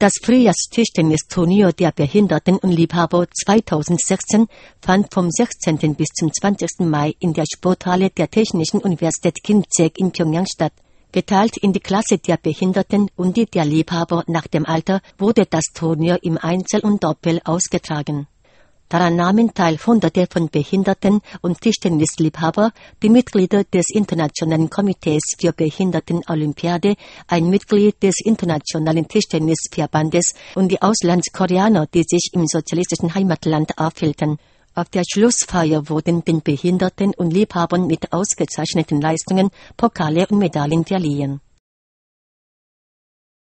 Das Frühjahrstischtennisturnier der Behinderten und Liebhaber 2016 fand vom 16. bis zum 20. Mai in der Sporthalle der Technischen Universität Kim-Il-sung in Pjöngjang statt. Geteilt in die Klasse der Behinderten und die der Liebhaber nach dem Alter wurde das Turnier im Einzel und Doppel ausgetragen. Daran nahmen teil Hunderte von Behinderten und Tischtennisliebhaber, die Mitglieder des Internationalen Komitees für Behinderten-Olympiade, ein Mitglied des Internationalen Tischtennisverbandes und die Auslandskoreaner, die sich im sozialistischen Heimatland aufhielten. Auf der Schlussfeier wurden den Behinderten und Liebhabern mit ausgezeichneten Leistungen Pokale und Medaillen verliehen.